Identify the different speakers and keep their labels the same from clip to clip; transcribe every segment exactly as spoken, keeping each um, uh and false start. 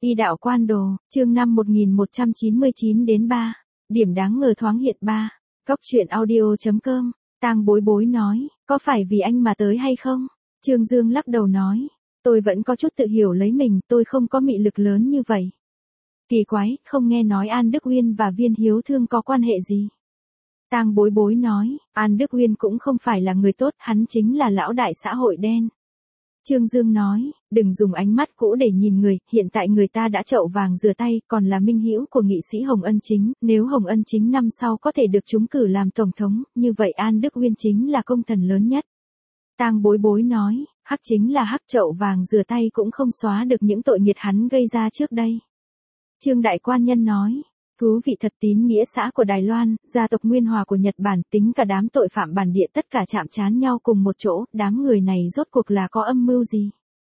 Speaker 1: Y đạo quan đồ, chương năm một nghìn một trăm chín mươi chín đến ba. Điểm đáng ngờ thoáng hiện ba. Cốc truyện audio.com. Tang Bối Bối nói, có phải vì anh mà tới hay không? Trương Dương lắc đầu nói, tôi vẫn có chút tự hiểu lấy mình, tôi không có mị lực lớn như vậy. Kỳ quái, không nghe nói An Đức Uyên và Viên Hiếu Thương có quan hệ gì? Tang Bối Bối nói, An Đức Uyên cũng không phải là người tốt, hắn chính là lão đại xã hội đen. Trương Dương nói, đừng dùng ánh mắt cũ để nhìn người, hiện tại người ta đã chậu vàng rửa tay, còn là minh hữu của nghị sĩ Hồng Ân Chính, nếu Hồng Ân Chính năm sau có thể được trúng cử làm tổng thống, như vậy An Đức Uyên chính là công thần lớn nhất. Tang Bối Bối nói, hắc chính là hắc, chậu vàng rửa tay cũng không xóa được những tội nghiệt hắn gây ra trước đây. Trương Đại Quan Nhân nói, thú vị thật, tín nghĩa xã của Đài Loan, gia tộc Nguyên Hòa của Nhật Bản, tính cả đám tội phạm bản địa tất cả chạm trán nhau cùng một chỗ, đám người này rốt cuộc là có âm mưu gì?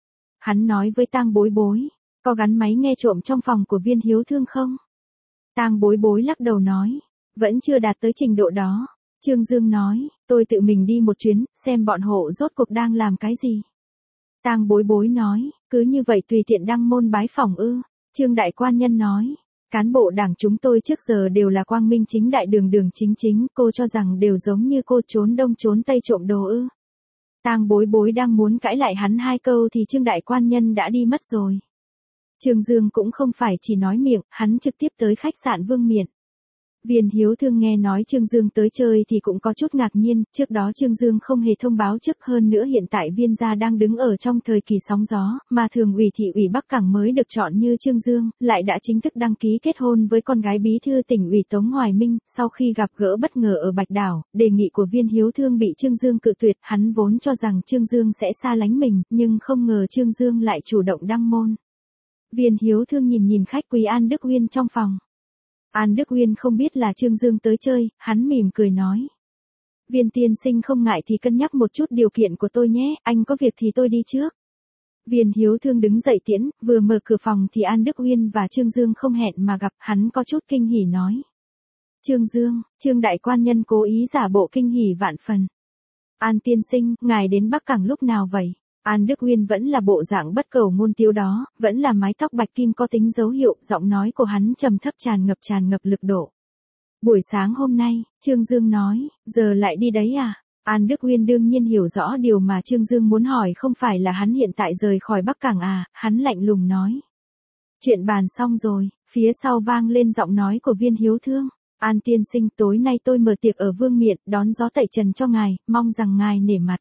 Speaker 1: Hắn nói với Tang Bối Bối, có gắn máy nghe trộm trong phòng của Viên Hiếu Thương không? Tang Bối Bối lắc đầu nói, vẫn chưa đạt tới trình độ đó. Trương Dương nói, tôi tự mình đi một chuyến, xem bọn hộ rốt cuộc đang làm cái gì. Tang Bối Bối nói, cứ như vậy tùy tiện đăng môn bái phỏng ư? Trương Đại Quan Nhân nói, cán bộ đảng chúng tôi trước giờ đều là quang minh chính đại, đường đường chính chính, cô cho rằng đều giống như cô trốn đông trốn tây trộm đồ ư? Tang Bối Bối đang muốn cãi lại hắn hai câu thì Trương Đại Quan Nhân đã đi mất rồi. Trương Dương cũng không phải chỉ nói miệng, hắn trực tiếp tới khách sạn Vương Miện. Viên Hiếu Thương nghe nói Trương Dương tới chơi thì cũng có chút ngạc nhiên, trước đó Trương Dương không hề thông báo trước, hơn nữa hiện tại Viên gia đang đứng ở trong thời kỳ sóng gió, mà thường ủy thị ủy Bắc Cảng mới được chọn như Trương Dương, lại đã chính thức đăng ký kết hôn với con gái bí thư tỉnh ủy Tống Hoài Minh, sau khi gặp gỡ bất ngờ ở Bạch Đảo, đề nghị của Viên Hiếu Thương bị Trương Dương cự tuyệt, hắn vốn cho rằng Trương Dương sẽ xa lánh mình, nhưng không ngờ Trương Dương lại chủ động đăng môn. Viên Hiếu Thương nhìn nhìn khách quý An Đức Uyên trong phòng. An Đức Uyên không biết là Trương Dương tới chơi, hắn mỉm cười nói. Viên tiên sinh không ngại thì cân nhắc một chút điều kiện của tôi nhé, anh có việc thì tôi đi trước. Viên Hiếu Thương đứng dậy tiễn, vừa mở cửa phòng thì An Đức Uyên và Trương Dương không hẹn mà gặp, hắn có chút kinh hỉ nói. Trương Dương, Trương Đại Quan Nhân cố ý giả bộ kinh hỉ vạn phần. An tiên sinh, ngài đến Bắc Cảng lúc nào vậy? An Đức Uyên vẫn là bộ dạng bất cầu ngôn tiếu đó, vẫn là mái tóc bạch kim có tính dấu hiệu, giọng nói của hắn trầm thấp tràn ngập tràn ngập lực độ. Buổi sáng hôm nay, Trương Dương nói, giờ lại đi đấy à? An Đức Uyên đương nhiên hiểu rõ điều mà Trương Dương muốn hỏi không phải là hắn hiện tại rời khỏi Bắc Cảng à, hắn lạnh lùng nói. Chuyện bàn xong rồi, phía sau vang lên giọng nói của Viên Hiếu Thương. An tiên sinh, tối nay tôi mở tiệc ở Vương Miện, đón gió tẩy trần cho ngài, mong rằng ngài nể mặt.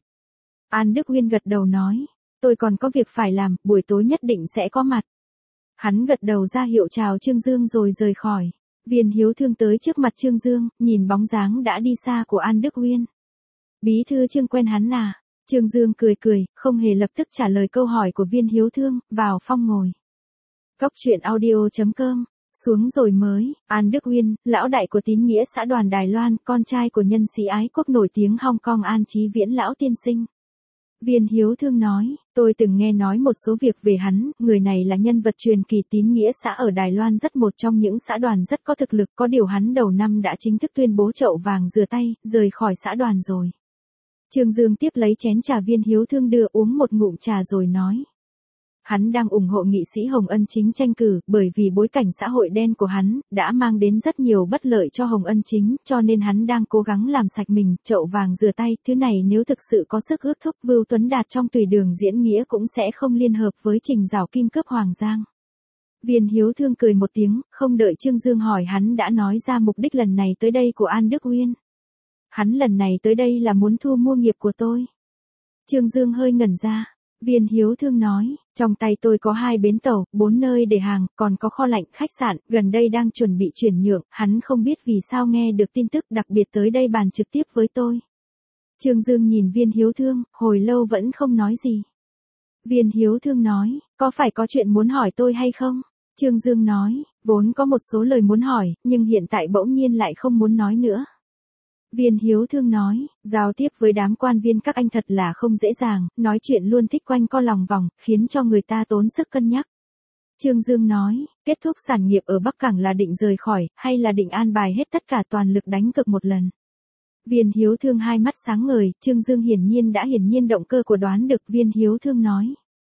Speaker 1: An Đức Uyên gật đầu nói, tôi còn có việc phải làm, buổi tối nhất định sẽ có mặt. Hắn gật đầu ra hiệu chào Trương Dương rồi rời khỏi. Viên Hiếu Thương tới trước mặt Trương Dương, nhìn bóng dáng đã đi xa của An Đức Uyên. Bí thư Trương quen hắn à? Trương Dương cười cười, không hề lập tức trả lời câu hỏi của Viên Hiếu Thương, vào phòng ngồi. Cốc truyện audio.com. Xuống rồi mới, An Đức Uyên, lão đại của tín nghĩa xã đoàn Đài Loan, con trai của nhân sĩ ái quốc nổi tiếng Hong Kong An Chí Viễn lão tiên sinh. Viên Hiếu Thương nói, tôi từng nghe nói một số việc về hắn, người này là nhân vật truyền kỳ tín nghĩa xã ở Đài Loan, rất một trong những xã đoàn rất có thực lực, có điều hắn đầu năm đã chính thức tuyên bố chậu vàng rửa tay, rời khỏi xã đoàn rồi. Trương Dương tiếp lấy chén trà Viên Hiếu Thương đưa uống một ngụm trà rồi nói. Hắn đang ủng hộ nghị sĩ Hồng Ân Chính tranh cử, bởi vì bối cảnh xã hội đen của hắn, đã mang đến rất nhiều bất lợi cho Hồng Ân Chính, cho nên hắn đang cố gắng làm sạch mình, chậu vàng rửa tay, thứ này nếu thực sự có sức ước thúc Vưu Tuấn Đạt trong tùy đường diễn nghĩa cũng sẽ không liên hợp với Trình Giảo Kim cướp Hoàng Giang. Viên Hiếu Thương cười một tiếng, không đợi Trương Dương hỏi hắn đã nói ra mục đích lần này tới đây của An Đức Uyên. Hắn lần này tới đây là muốn thu mua nghiệp của tôi. Trương Dương hơi ngẩn ra. Viên Hiếu Thương nói, trong tay tôi có hai bến tàu, bốn nơi để hàng, còn có kho lạnh, khách sạn, gần đây đang chuẩn bị chuyển nhượng, hắn không biết vì sao nghe được tin tức đặc biệt tới đây bàn trực tiếp với tôi. Trương Dương nhìn Viên Hiếu Thương, hồi lâu vẫn không nói gì. Viên Hiếu Thương nói, có phải có chuyện muốn hỏi tôi hay không? Trương Dương nói, vốn có một số lời muốn hỏi, nhưng hiện tại bỗng nhiên lại không muốn nói nữa. Viên Hiếu Thương nói, giao tiếp với đám quan viên các anh thật là không dễ dàng, nói chuyện luôn thích quanh co lòng vòng, khiến cho người ta tốn sức cân nhắc. Trương Dương nói, kết thúc sản nghiệp ở Bắc Cảng là định rời khỏi, hay là định an bài hết tất cả toàn lực đánh cược một lần? Viên Hiếu Thương hai mắt sáng ngời, Trương Dương hiển nhiên đã hiển nhiên động cơ của đoán được. Viên Hiếu Thương nói,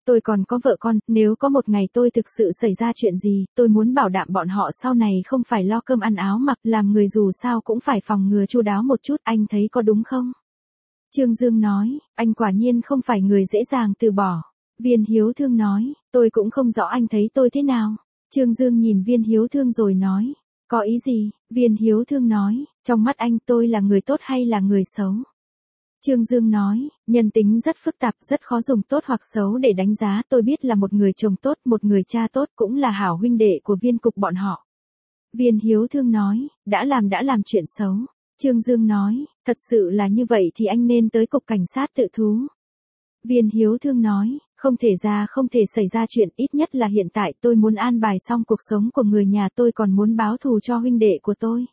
Speaker 1: Tôi còn có vợ con, nếu có một ngày tôi thực sự xảy ra chuyện gì, tôi muốn bảo đảm bọn họ sau này không phải lo cơm ăn áo mặc, làm người dù sao cũng phải phòng ngừa chu đáo một chút, anh thấy có đúng không? Trương Dương nói, anh quả nhiên không phải người dễ dàng từ bỏ. Viên Hiếu Thương nói, tôi cũng không rõ anh thấy tôi thế nào. Trương Dương nhìn Viên Hiếu Thương rồi nói, có ý gì? Viên Hiếu Thương nói, trong mắt anh tôi là người tốt hay là người xấu? Trương Dương nói, nhân tính rất phức tạp, rất khó dùng tốt hoặc xấu để đánh giá, tôi biết là một người chồng tốt, một người cha tốt, cũng là hảo huynh đệ của Viên cục bọn họ. Viên Hiếu Thương nói, đã làm đã làm chuyện xấu. Trương Dương nói, thật sự là như vậy thì anh nên tới cục cảnh sát tự thú. Viên Hiếu Thương nói, không thể ra không thể xảy ra chuyện, ít nhất là hiện tại tôi muốn an bài xong cuộc sống của người nhà tôi, còn muốn báo thù cho huynh đệ của tôi.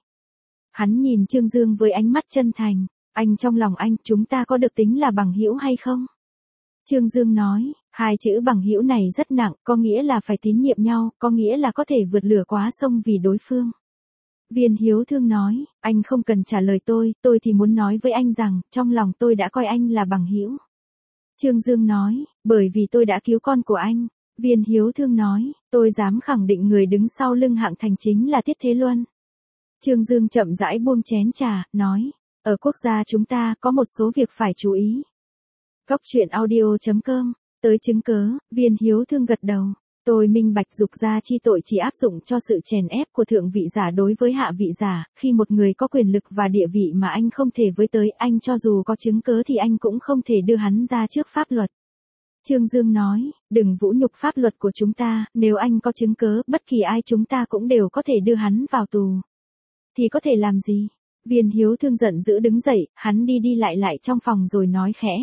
Speaker 1: Hắn nhìn Trương Dương với ánh mắt chân thành, anh trong lòng anh, chúng ta có được tính là bằng hữu hay không? Trương Dương nói, hai chữ bằng hữu này rất nặng, có nghĩa là phải tín nhiệm nhau, có nghĩa là có thể vượt lửa quá sông vì đối phương. Viên Hiếu Thương nói, anh không cần trả lời tôi, tôi thì muốn nói với anh rằng, trong lòng tôi đã coi anh là bằng hữu. Trương Dương nói, bởi vì tôi đã cứu con của anh. Viên Hiếu Thương nói, tôi dám khẳng định người đứng sau lưng Hạng Thành chính là Tiết Thế Luân. Trương Dương chậm rãi buông chén trà, nói, ở quốc gia chúng ta có một số việc phải chú ý. Cóc truyện audio chấm com, tới chứng cớ, Viên Hiếu Thương gật đầu. Tôi minh bạch dục gia chi tội chỉ áp dụng cho sự chèn ép của thượng vị giả đối với hạ vị giả, khi một người có quyền lực và địa vị mà anh không thể với tới, anh cho dù có chứng cớ thì anh cũng không thể đưa hắn ra trước pháp luật. Trương Dương nói, đừng vũ nhục pháp luật của chúng ta, nếu anh có chứng cớ, bất kỳ ai chúng ta cũng đều có thể đưa hắn vào tù. Thì có thể làm gì? Viên Hiếu Thương giận dữ đứng dậy, hắn đi đi lại lại trong phòng rồi nói khẽ.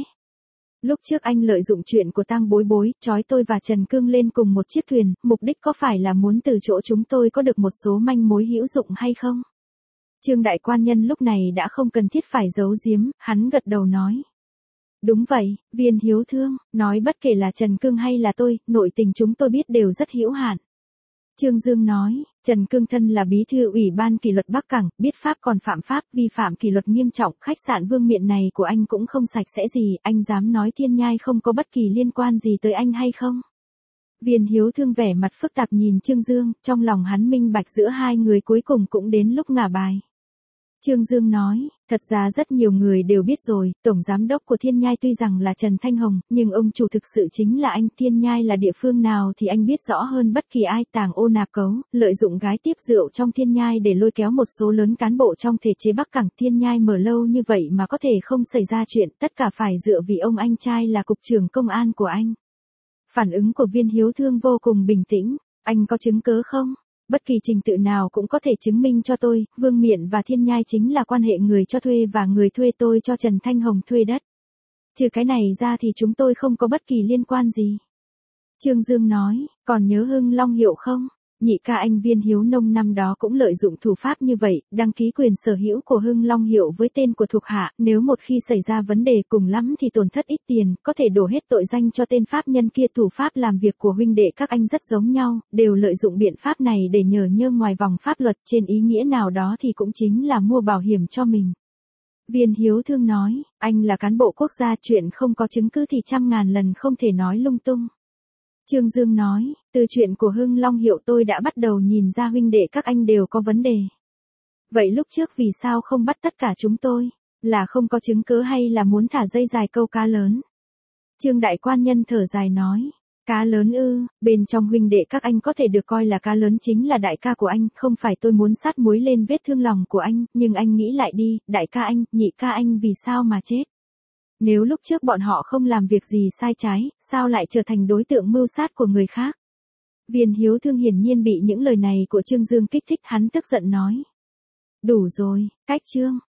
Speaker 1: Lúc trước anh lợi dụng chuyện của Tang Bối Bối, trói tôi và Trần Cương lên cùng một chiếc thuyền, mục đích có phải là muốn từ chỗ chúng tôi có được một số manh mối hữu dụng hay không? Trương đại quan nhân lúc này đã không cần thiết phải giấu giếm, hắn gật đầu nói. Đúng vậy, Viên Hiếu Thương, nói bất kể là Trần Cương hay là tôi, nội tình chúng tôi biết đều rất hữu hạn. Trương Dương nói, Trần Cương thân là bí thư ủy ban kỷ luật Bắc Cảng, biết pháp còn phạm pháp, vi phạm kỷ luật nghiêm trọng, khách sạn Vương Miện này của anh cũng không sạch sẽ gì, anh dám nói Thiên Nhai không có bất kỳ liên quan gì tới anh hay không? Viên Hiếu Thương vẻ mặt phức tạp nhìn Trương Dương, trong lòng hắn minh bạch giữa hai người cuối cùng cũng đến lúc ngả bài. Trương Dương nói, thật ra rất nhiều người đều biết rồi, tổng giám đốc của Thiên Nhai tuy rằng là Trần Thanh Hồng, nhưng ông chủ thực sự chính là anh. Thiên Nhai là địa phương nào thì anh biết rõ hơn bất kỳ ai, tàng ô nạp cấu, lợi dụng gái tiếp rượu trong Thiên Nhai để lôi kéo một số lớn cán bộ trong thể chế Bắc Cảng. Thiên Nhai mở lâu như vậy mà có thể không xảy ra chuyện, tất cả phải dựa vì ông anh trai là cục trưởng công an của anh. Phản ứng của Viên Hiếu Thương vô cùng bình tĩnh, anh có chứng cớ không? Bất kỳ trình tự nào cũng có thể chứng minh cho tôi, Vương Miện và Thiên Nhai chính là quan hệ người cho thuê và người thuê tôi cho Trần Thanh Hồng thuê đất. Trừ cái này ra thì chúng tôi không có bất kỳ liên quan gì. Trương Dương nói, còn nhớ Hưng Long Hiệu không? Nhị ca anh Viên Hiếu Nông năm đó cũng lợi dụng thủ pháp như vậy, đăng ký quyền sở hữu của Hưng Long Hiệu với tên của thuộc hạ, nếu một khi xảy ra vấn đề cùng lắm thì tổn thất ít tiền, có thể đổ hết tội danh cho tên pháp nhân kia. Thủ pháp làm việc của huynh đệ các anh rất giống nhau, đều lợi dụng biện pháp này để nhờ nhơ ngoài vòng pháp luật, trên ý nghĩa nào đó thì cũng chính là mua bảo hiểm cho mình. Viên Hiếu Thương nói, anh là cán bộ quốc gia, chuyện không có chứng cứ thì trăm ngàn lần không thể nói lung tung. Trương Dương nói, từ chuyện của Hưng Long Hiệu tôi đã bắt đầu nhìn ra huynh đệ các anh đều có vấn đề. Vậy lúc trước vì sao không bắt tất cả chúng tôi? Là không có chứng cứ hay là muốn thả dây dài câu cá lớn? Trương đại quan nhân thở dài nói, cá lớn ư, bên trong huynh đệ các anh có thể được coi là cá lớn chính là đại ca của anh, không phải tôi muốn sát muối lên vết thương lòng của anh, nhưng anh nghĩ lại đi, đại ca anh, nhị ca anh vì sao mà chết? Nếu lúc trước bọn họ không làm việc gì sai trái, sao lại trở thành đối tượng mưu sát của người khác? Viên Hiếu Thương hiển nhiên bị những lời này của Trương Dương kích thích, hắn tức giận nói. Đủ rồi, cách Trương,